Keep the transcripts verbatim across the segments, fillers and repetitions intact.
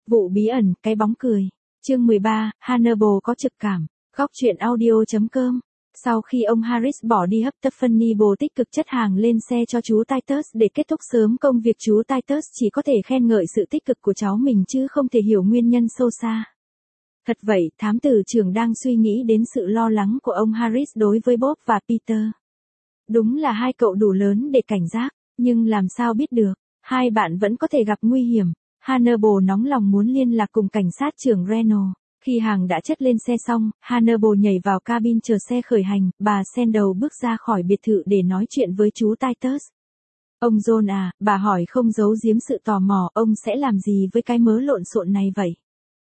Vụ bí ẩn, cái bóng cười. Chương mười ba, Hannibal có trực cảm. Góc truyện audio.com. Sau khi ông Harris bỏ đi hấp tấp Hannibal tích cực chất hàng lên xe cho chú Titus để kết thúc sớm công việc. Chú Titus chỉ có thể khen ngợi sự tích cực của cháu mình chứ không thể hiểu nguyên nhân sâu xa. Thật vậy, thám tử trưởng đang suy nghĩ đến sự lo lắng của ông Harris đối với Bob và Peter. Đúng là hai cậu đủ lớn để cảnh giác, nhưng làm sao biết được, hai bạn vẫn có thể gặp nguy hiểm. Hannibal nóng lòng muốn liên lạc cùng cảnh sát trưởng Reynolds. Khi hàng đã chất lên xe xong, Hannibal nhảy vào cabin chờ xe khởi hành. Bà Sandal bước ra khỏi biệt thự để nói chuyện với chú Titus. Ông John à, bà hỏi không giấu giếm sự tò mò, ông sẽ làm gì với cái mớ lộn xộn này vậy?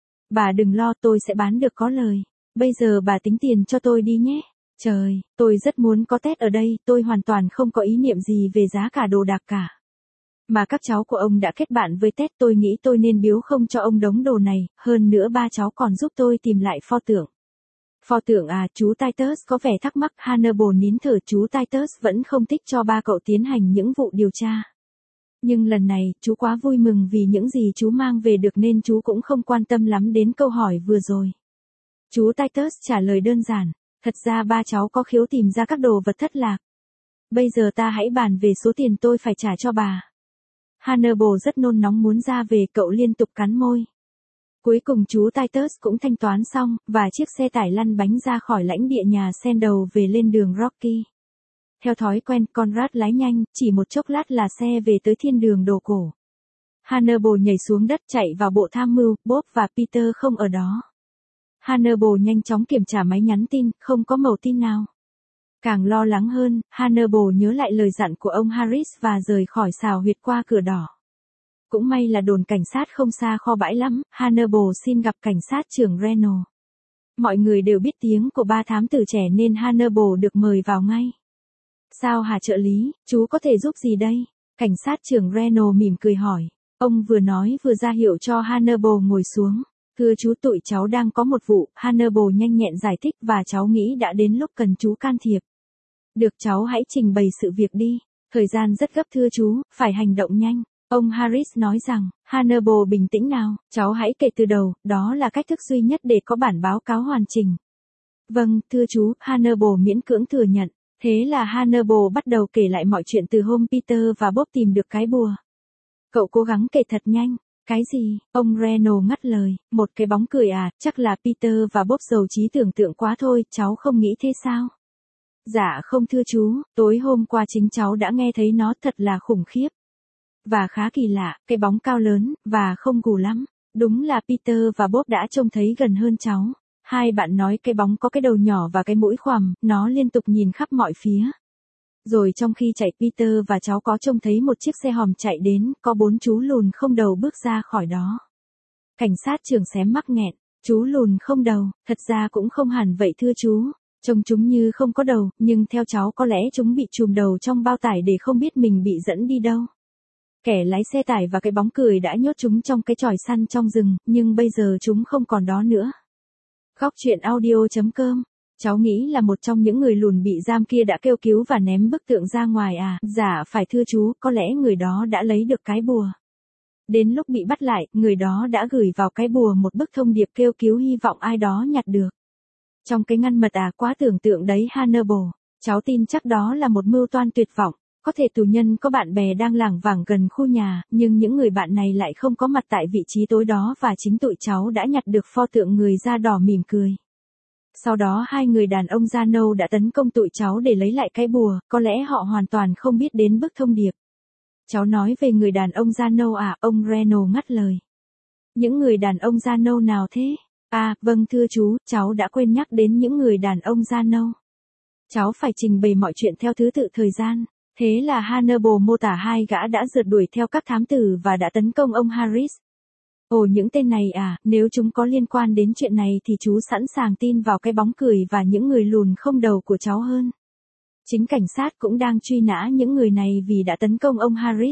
Bà đừng lo, tôi sẽ bán được có lời. Bây giờ bà tính tiền cho tôi đi nhé. Trời, tôi rất muốn có Tết ở đây, tôi hoàn toàn không có ý niệm gì về giá cả đồ đạc cả. Mà các cháu của ông đã kết bạn với Tết, tôi nghĩ tôi nên biếu không cho ông đống đồ này, hơn nữa ba cháu còn giúp tôi tìm lại pho tượng. Pho tượng à, chú Titus có vẻ thắc mắc. Hannibal nín thở. Chú Titus vẫn không thích cho ba cậu tiến hành những vụ điều tra. Nhưng lần này, chú quá vui mừng vì những gì chú mang về được nên chú cũng không quan tâm lắm đến câu hỏi vừa rồi. Chú Titus trả lời đơn giản, thật ra ba cháu có khiếu tìm ra các đồ vật thất lạc. Bây giờ ta hãy bàn về số tiền tôi phải trả cho bà. Hannibal rất nôn nóng muốn ra về, cậu liên tục cắn môi. Cuối cùng chú Titus cũng thanh toán xong, và chiếc xe tải lăn bánh ra khỏi lãnh địa nhà Sandal về lên đường Rocky. Theo thói quen, Conrad lái nhanh, chỉ một chốc lát là xe về tới thiên đường đồ cổ. Hannibal nhảy xuống đất chạy vào bộ tham mưu, Bob và Peter không ở đó. Hannibal nhanh chóng kiểm tra máy nhắn tin, không có mẩu tin nào. Càng lo lắng hơn, Hannibal nhớ lại lời dặn của ông Harris và rời khỏi xào huyệt qua cửa đỏ. Cũng may là đồn cảnh sát không xa kho bãi lắm. Hannibal xin gặp cảnh sát trưởng Reynolds. Mọi người đều biết tiếng của ba thám tử trẻ nên Hannibal được mời vào ngay. Sao hả trợ lý, chú có thể giúp gì đây? Cảnh sát trưởng Reynolds mỉm cười hỏi. Ông vừa nói vừa ra hiệu cho Hannibal ngồi xuống. Thưa chú, tụi cháu đang có một vụ. Hannibal nhanh nhẹn giải thích và cháu nghĩ đã đến lúc cần chú can thiệp. Được, cháu hãy trình bày sự việc đi. Thời gian rất gấp thưa chú, phải hành động nhanh. Ông Harris nói rằng, Hannibal bình tĩnh nào, cháu hãy kể từ đầu, đó là cách thức duy nhất để có bản báo cáo hoàn chỉnh. Vâng, thưa chú, Hannibal miễn cưỡng thừa nhận. Thế là Hannibal bắt đầu kể lại mọi chuyện từ hôm Peter và Bob tìm được cái bùa. Cậu cố gắng kể thật nhanh. Cái gì? Ông Reynolds ngắt lời, một cái bóng cười à, chắc là Peter và Bob giàu trí tưởng tượng quá thôi, cháu không nghĩ thế sao? Dạ không thưa chú, tối hôm qua chính cháu đã nghe thấy nó, thật là khủng khiếp. Và khá kỳ lạ, cái bóng cao lớn, và không gù lắm. Đúng là Peter và Bob đã trông thấy gần hơn cháu. Hai bạn nói cái bóng có cái đầu nhỏ và cái mũi khoằm, nó liên tục nhìn khắp mọi phía. Rồi trong khi chạy, Peter và cháu có trông thấy một chiếc xe hòm chạy đến, có bốn chú lùn không đầu bước ra khỏi đó. Cảnh sát trưởng xém mắc nghẹn, chú lùn không đầu, thật ra cũng không hẳn vậy thưa chú. Trông chúng như không có đầu, nhưng theo cháu có lẽ chúng bị trùm đầu trong bao tải để không biết mình bị dẫn đi đâu. Kẻ lái xe tải và cái bóng cười đã nhốt chúng trong cái chòi săn trong rừng, nhưng bây giờ chúng không còn đó nữa. Góc truyện audio.com. Cháu nghĩ là một trong những người lùn bị giam kia đã kêu cứu và ném bức tượng ra ngoài à? Dạ phải thưa chú, có lẽ người đó đã lấy được cái bùa. Đến lúc bị bắt lại, người đó đã gửi vào cái bùa một bức thông điệp kêu cứu, hy vọng ai đó nhặt được. Trong cái ngăn mật à, quá tưởng tượng đấy Hannibal. Cháu tin chắc đó là một mưu toan tuyệt vọng. Có thể tù nhân có bạn bè đang lảng vảng gần khu nhà, nhưng những người bạn này lại không có mặt tại vị trí tối đó và chính tụi cháu đã nhặt được pho tượng người da đỏ mỉm cười. Sau đó hai người đàn ông da nâu đã tấn công tụi cháu để lấy lại cái bùa, có lẽ họ hoàn toàn không biết đến bức thông điệp. Cháu nói về người đàn ông da nâu à? Ông Reynolds ngắt lời. Những người đàn ông da nâu nào thế? À, vâng thưa chú, cháu đã quên nhắc đến những người đàn ông da nâu. Cháu phải trình bày mọi chuyện theo thứ tự thời gian. Thế là Hannibal mô tả hai gã đã rượt đuổi theo các thám tử và đã tấn công ông Harris. Ồ, những tên này à, nếu chúng có liên quan đến chuyện này thì chú sẵn sàng tin vào cái bóng cười và những người lùn không đầu của cháu hơn. Chính cảnh sát cũng đang truy nã những người này vì đã tấn công ông Harris.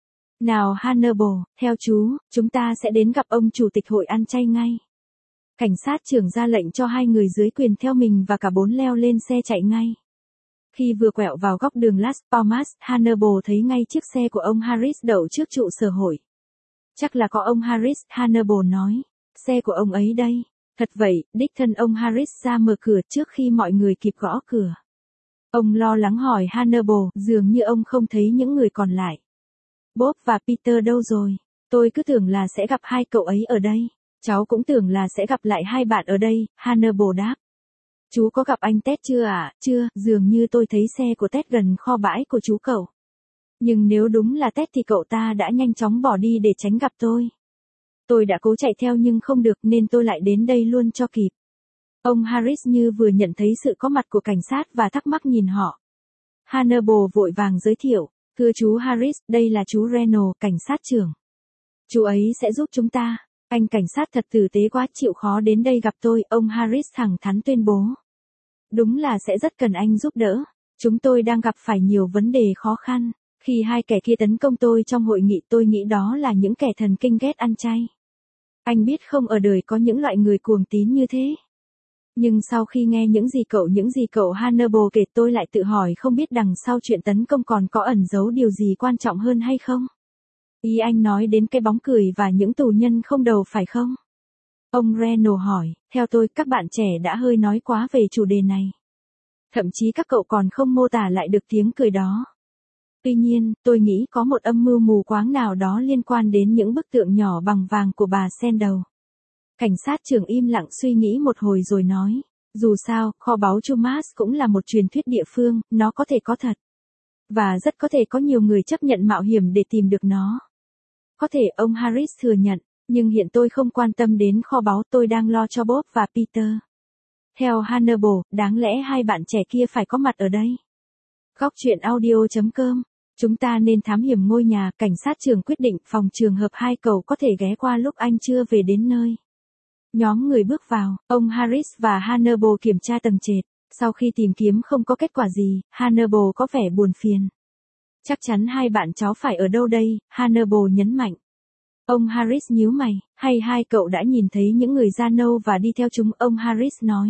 Nào Hannibal, theo chú, chúng ta sẽ đến gặp ông chủ tịch hội ăn chay ngay. Cảnh sát trưởng ra lệnh cho hai người dưới quyền theo mình và cả bốn leo lên xe chạy ngay. Khi vừa quẹo vào góc đường Las Palmas, Hannibal thấy ngay chiếc xe của ông Harris đậu trước trụ sở hội. Chắc là có ông Harris, Hannibal nói. Xe của ông ấy đây. Thật vậy, đích thân ông Harris ra mở cửa trước khi mọi người kịp gõ cửa. Ông lo lắng hỏi Hannibal, dường như ông không thấy những người còn lại. Bob và Peter đâu rồi? Tôi cứ tưởng là sẽ gặp hai cậu ấy ở đây. Cháu cũng tưởng là sẽ gặp lại hai bạn ở đây, Hannibal đáp. Chú có gặp anh Ted chưa ạ? À? Chưa, dường như tôi thấy xe của Ted gần kho bãi của chú cậu. Nhưng nếu đúng là Ted thì cậu ta đã nhanh chóng bỏ đi để tránh gặp tôi. Tôi đã cố chạy theo nhưng không được nên tôi lại đến đây luôn cho kịp. Ông Harris như vừa nhận thấy sự có mặt của cảnh sát và thắc mắc nhìn họ. Hannibal vội vàng giới thiệu, thưa chú Harris, đây là chú Reynolds, cảnh sát trưởng. Chú ấy sẽ giúp chúng ta. Anh cảnh sát thật tử tế quá, chịu khó đến đây gặp tôi, ông Harris thẳng thắn tuyên bố. Đúng là sẽ rất cần anh giúp đỡ. Chúng tôi đang gặp phải nhiều vấn đề khó khăn. Khi hai kẻ kia tấn công tôi trong hội nghị tôi nghĩ đó là những kẻ thần kinh ghét ăn chay. Anh biết không, ở đời có những loại người cuồng tín như thế. Nhưng sau khi nghe những gì cậu những gì cậu Hannibal kể tôi lại tự hỏi không biết đằng sau chuyện tấn công còn có ẩn giấu điều gì quan trọng hơn hay không? Ý anh nói đến cái bóng cười và những tù nhân không đầu phải không? Ông Reynolds hỏi, theo tôi các bạn trẻ đã hơi nói quá về chủ đề này. Thậm chí các cậu còn không mô tả lại được tiếng cười đó. Tuy nhiên, tôi nghĩ có một âm mưu mù quáng nào đó liên quan đến những bức tượng nhỏ bằng vàng của bà Sandal. Cảnh sát trưởng im lặng suy nghĩ một hồi rồi nói, dù sao, kho báu Chumas cũng là một truyền thuyết địa phương, nó có thể có thật. Và rất có thể có nhiều người chấp nhận mạo hiểm để tìm được nó. Có thể ông Harris thừa nhận, nhưng hiện tôi không quan tâm đến kho báu, tôi đang lo cho Bob và Peter. Theo Hannibal, đáng lẽ hai bạn trẻ kia phải có mặt ở đây. Góc truyện audio chấm com. Chúng ta nên thám hiểm ngôi nhà, cảnh sát trưởng quyết định phòng trường hợp hai cậu có thể ghé qua lúc anh chưa về đến nơi. Nhóm người bước vào, ông Harris và Hannibal kiểm tra tầng trệt. Sau khi tìm kiếm không có kết quả gì, Hannibal có vẻ buồn phiền. Chắc chắn hai bạn cháu phải ở đâu đây, Hannibal nhấn mạnh. Ông Harris nhíu mày, hay hai cậu đã nhìn thấy những người da nâu và đi theo chúng, ông Harris nói.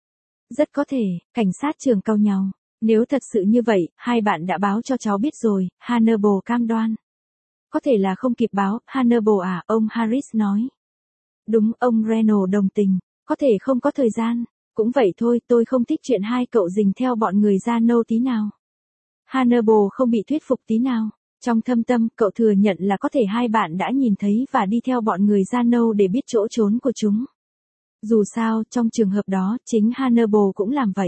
Rất có thể, cảnh sát trưởng cau nhàu. Nếu thật sự như vậy, hai bạn đã báo cho cháu biết rồi, Hannibal cam đoan. Có thể là không kịp báo, Hannibal à, ông Harris nói. Đúng, ông Reynolds đồng tình, có thể không có thời gian. Cũng vậy thôi, tôi không thích chuyện hai cậu rình theo bọn người da nâu tí nào. Hannibal không bị thuyết phục tí nào. Trong thâm tâm, cậu thừa nhận là có thể hai bạn đã nhìn thấy và đi theo bọn người da nâu để biết chỗ trốn của chúng. Dù sao, trong trường hợp đó, chính Hannibal cũng làm vậy.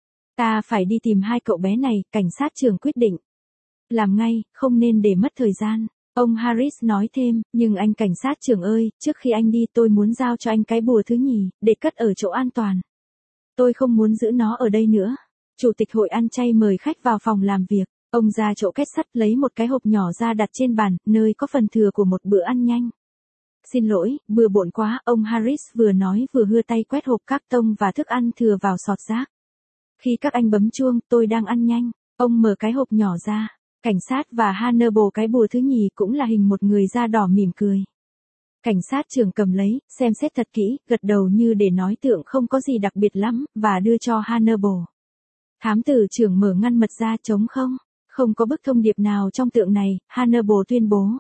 Ta phải đi tìm hai cậu bé này, cảnh sát trưởng quyết định. Làm ngay, không nên để mất thời gian. Ông Harris nói thêm, nhưng anh cảnh sát trưởng ơi, trước khi anh đi tôi muốn giao cho anh cái bùa thứ nhì, để cất ở chỗ an toàn. Tôi không muốn giữ nó ở đây nữa. Chủ tịch hội ăn chay mời khách vào phòng làm việc. Ông ra chỗ két sắt lấy một cái hộp nhỏ ra đặt trên bàn, nơi có phần thừa của một bữa ăn nhanh. Xin lỗi, bừa bộn quá, ông Harris vừa nói vừa hưa tay quét hộp các tông và thức ăn thừa vào sọt rác. Khi các anh bấm chuông, tôi đang ăn nhanh. Ông mở cái hộp nhỏ ra. Cảnh sát và Hannibal cái bùa thứ nhì cũng là hình một người da đỏ mỉm cười. Cảnh sát trưởng cầm lấy, xem xét thật kỹ, gật đầu như để nói tượng không có gì đặc biệt lắm, và đưa cho Hannibal. Thám tử trưởng mở ngăn mật ra, trống không. Không có bức thông điệp nào trong tượng này, Hannibal tuyên bố.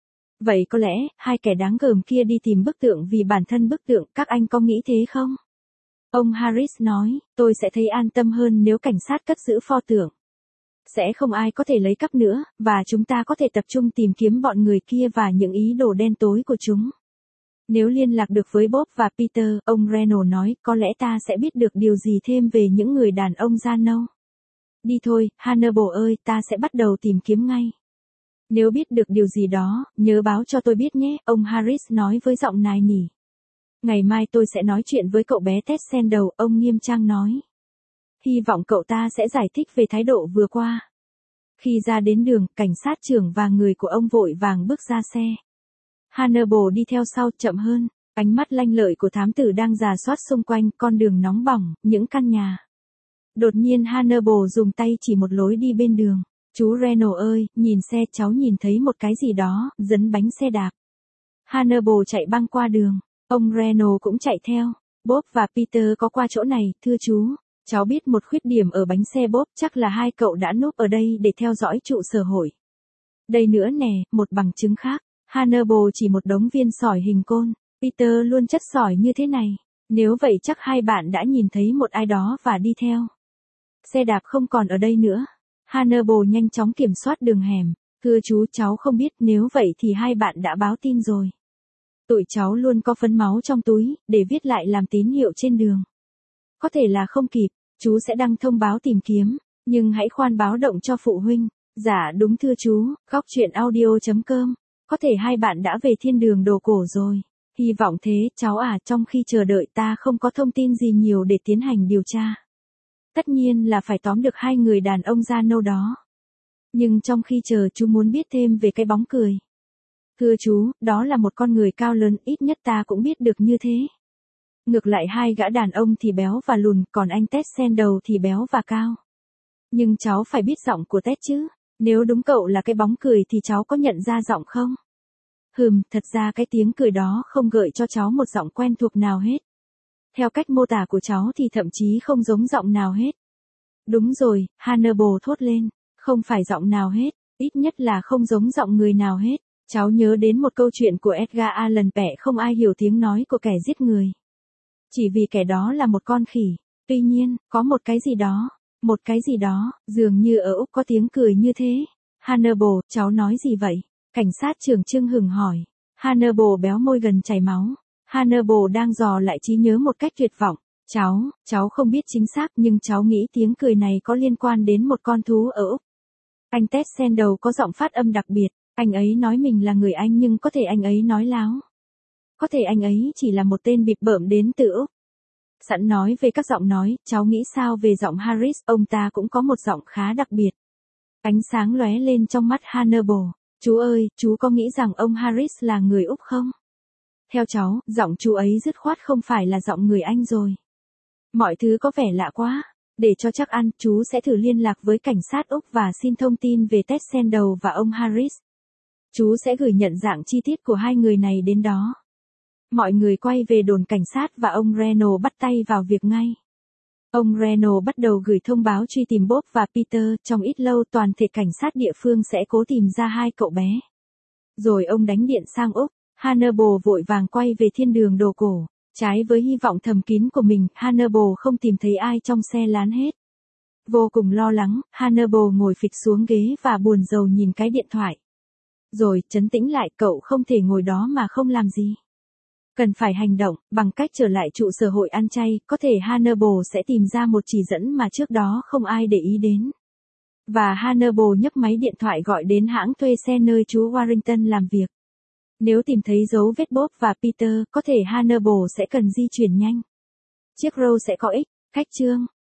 Vậy có lẽ, hai kẻ đáng gờm kia đi tìm bức tượng vì bản thân bức tượng, các anh có nghĩ thế không? Ông Harris nói, tôi sẽ thấy an tâm hơn nếu cảnh sát cất giữ pho tượng. Sẽ không ai có thể lấy cắp nữa, và chúng ta có thể tập trung tìm kiếm bọn người kia và những ý đồ đen tối của chúng. Nếu liên lạc được với Bob và Peter, ông Reynolds nói, có lẽ ta sẽ biết được điều gì thêm về những người đàn ông da nâu. Đi thôi, Hannibal ơi, ta sẽ bắt đầu tìm kiếm ngay. Nếu biết được điều gì đó, nhớ báo cho tôi biết nhé, ông Harris nói với giọng nài nỉ. Ngày mai tôi sẽ nói chuyện với cậu bé Ted Sandal, ông nghiêm trang nói. Hy vọng cậu ta sẽ giải thích về thái độ vừa qua. Khi ra đến đường, cảnh sát trưởng và người của ông vội vàng bước ra xe. Hannibal đi theo sau chậm hơn, ánh mắt lanh lợi của thám tử đang rà soát xung quanh con đường nóng bỏng, những căn nhà. Đột nhiên Hannibal dùng tay chỉ một lối đi bên đường. Chú Reynolds ơi, nhìn xe, cháu nhìn thấy một cái gì đó, dấn bánh xe đạp. Hannibal chạy băng qua đường. Ông Reynolds cũng chạy theo. Bob và Peter có qua chỗ này, thưa chú. Cháu biết một khuyết điểm ở bánh xe Bob, chắc là hai cậu đã núp ở đây để theo dõi trụ sở hội. Đây nữa nè, một bằng chứng khác. Hannibal chỉ một đống viên sỏi hình côn. Peter luôn chất sỏi như thế này. Nếu vậy chắc hai bạn đã nhìn thấy một ai đó và đi theo. Xe đạp không còn ở đây nữa. Hannibal nhanh chóng kiểm soát đường hẻm. Thưa chú, cháu không biết, nếu vậy thì hai bạn đã báo tin rồi. Tụi cháu luôn có phấn máu trong túi, để viết lại làm tín hiệu trên đường. Có thể là không kịp, chú sẽ đăng thông báo tìm kiếm, nhưng hãy khoan báo động cho phụ huynh. Dạ đúng thưa chú, góc chuyện audio chấm com. Có thể hai bạn đã về thiên đường đồ cổ rồi. Hy vọng thế, cháu à, trong khi chờ đợi ta không có thông tin gì nhiều để tiến hành điều tra. Tất nhiên là phải tóm được hai người đàn ông da nâu đó. Nhưng trong khi chờ chú muốn biết thêm về cái bóng cười. Thưa chú, đó là một con người cao lớn, ít nhất ta cũng biết được như thế. Ngược lại hai gã đàn ông thì béo và lùn, còn anh Ted Sanders thì béo và cao. Nhưng cháu phải biết giọng của Ted chứ. Nếu đúng cậu là cái bóng cười thì cháu có nhận ra giọng không? Hừm, thật ra cái tiếng cười đó không gợi cho cháu một giọng quen thuộc nào hết. Theo cách mô tả của cháu thì thậm chí không giống giọng nào hết. Đúng rồi, Hannibal thốt lên. Không phải giọng nào hết, ít nhất là không giống giọng người nào hết. Cháu nhớ đến một câu chuyện của Edgar Allan Poe, không ai hiểu tiếng nói của kẻ giết người. Chỉ vì kẻ đó là một con khỉ. Tuy nhiên, có một cái gì đó, một cái gì đó, dường như ở Úc có tiếng cười như thế. Hannibal, cháu nói gì vậy? Cảnh sát trưởng Trương hừng hỏi. Hannibal béo môi gần chảy máu. Hannibal đang dò lại trí nhớ một cách tuyệt vọng. Cháu, cháu không biết chính xác nhưng cháu nghĩ tiếng cười này có liên quan đến một con thú ở Úc. Anh Ted Sanders có giọng phát âm đặc biệt. Anh ấy nói mình là người Anh nhưng có thể anh ấy nói láo. Có thể anh ấy chỉ là một tên bịp bợm đến từ Úc. Sẵn nói về các giọng nói, cháu nghĩ sao về giọng Harris, ông ta cũng có một giọng khá đặc biệt. Ánh sáng lóe lên trong mắt Hannibal. Chú ơi, chú có nghĩ rằng ông Harris là người Úc không? Theo cháu, giọng chú ấy dứt khoát không phải là giọng người Anh rồi. Mọi thứ có vẻ lạ quá. Để cho chắc ăn, chú sẽ thử liên lạc với cảnh sát Úc và xin thông tin về Ted Sanders và ông Harris. Chú sẽ gửi nhận dạng chi tiết của hai người này đến đó. Mọi người quay về đồn cảnh sát và ông Reynolds bắt tay vào việc ngay. Ông Reynolds bắt đầu gửi thông báo truy tìm Bob và Peter, trong ít lâu toàn thể cảnh sát địa phương sẽ cố tìm ra hai cậu bé. Rồi ông đánh điện sang Úc, Hannibal vội vàng quay về thiên đường đồ cổ. Trái với hy vọng thầm kín của mình, Hannibal không tìm thấy ai trong xe lán hết. Vô cùng lo lắng, Hannibal ngồi phịch xuống ghế và buồn rầu nhìn cái điện thoại. Rồi, trấn tĩnh lại, cậu không thể ngồi đó mà không làm gì. Cần phải hành động, bằng cách trở lại trụ sở hội ăn chay, có thể Hannibal sẽ tìm ra một chỉ dẫn mà trước đó không ai để ý đến. Và Hannibal nhấc máy điện thoại gọi đến hãng thuê xe nơi chú Warrington làm việc. Nếu tìm thấy dấu vết Bob và Peter, có thể Hannibal sẽ cần di chuyển nhanh. Chiếc Row sẽ có ích. Cách chương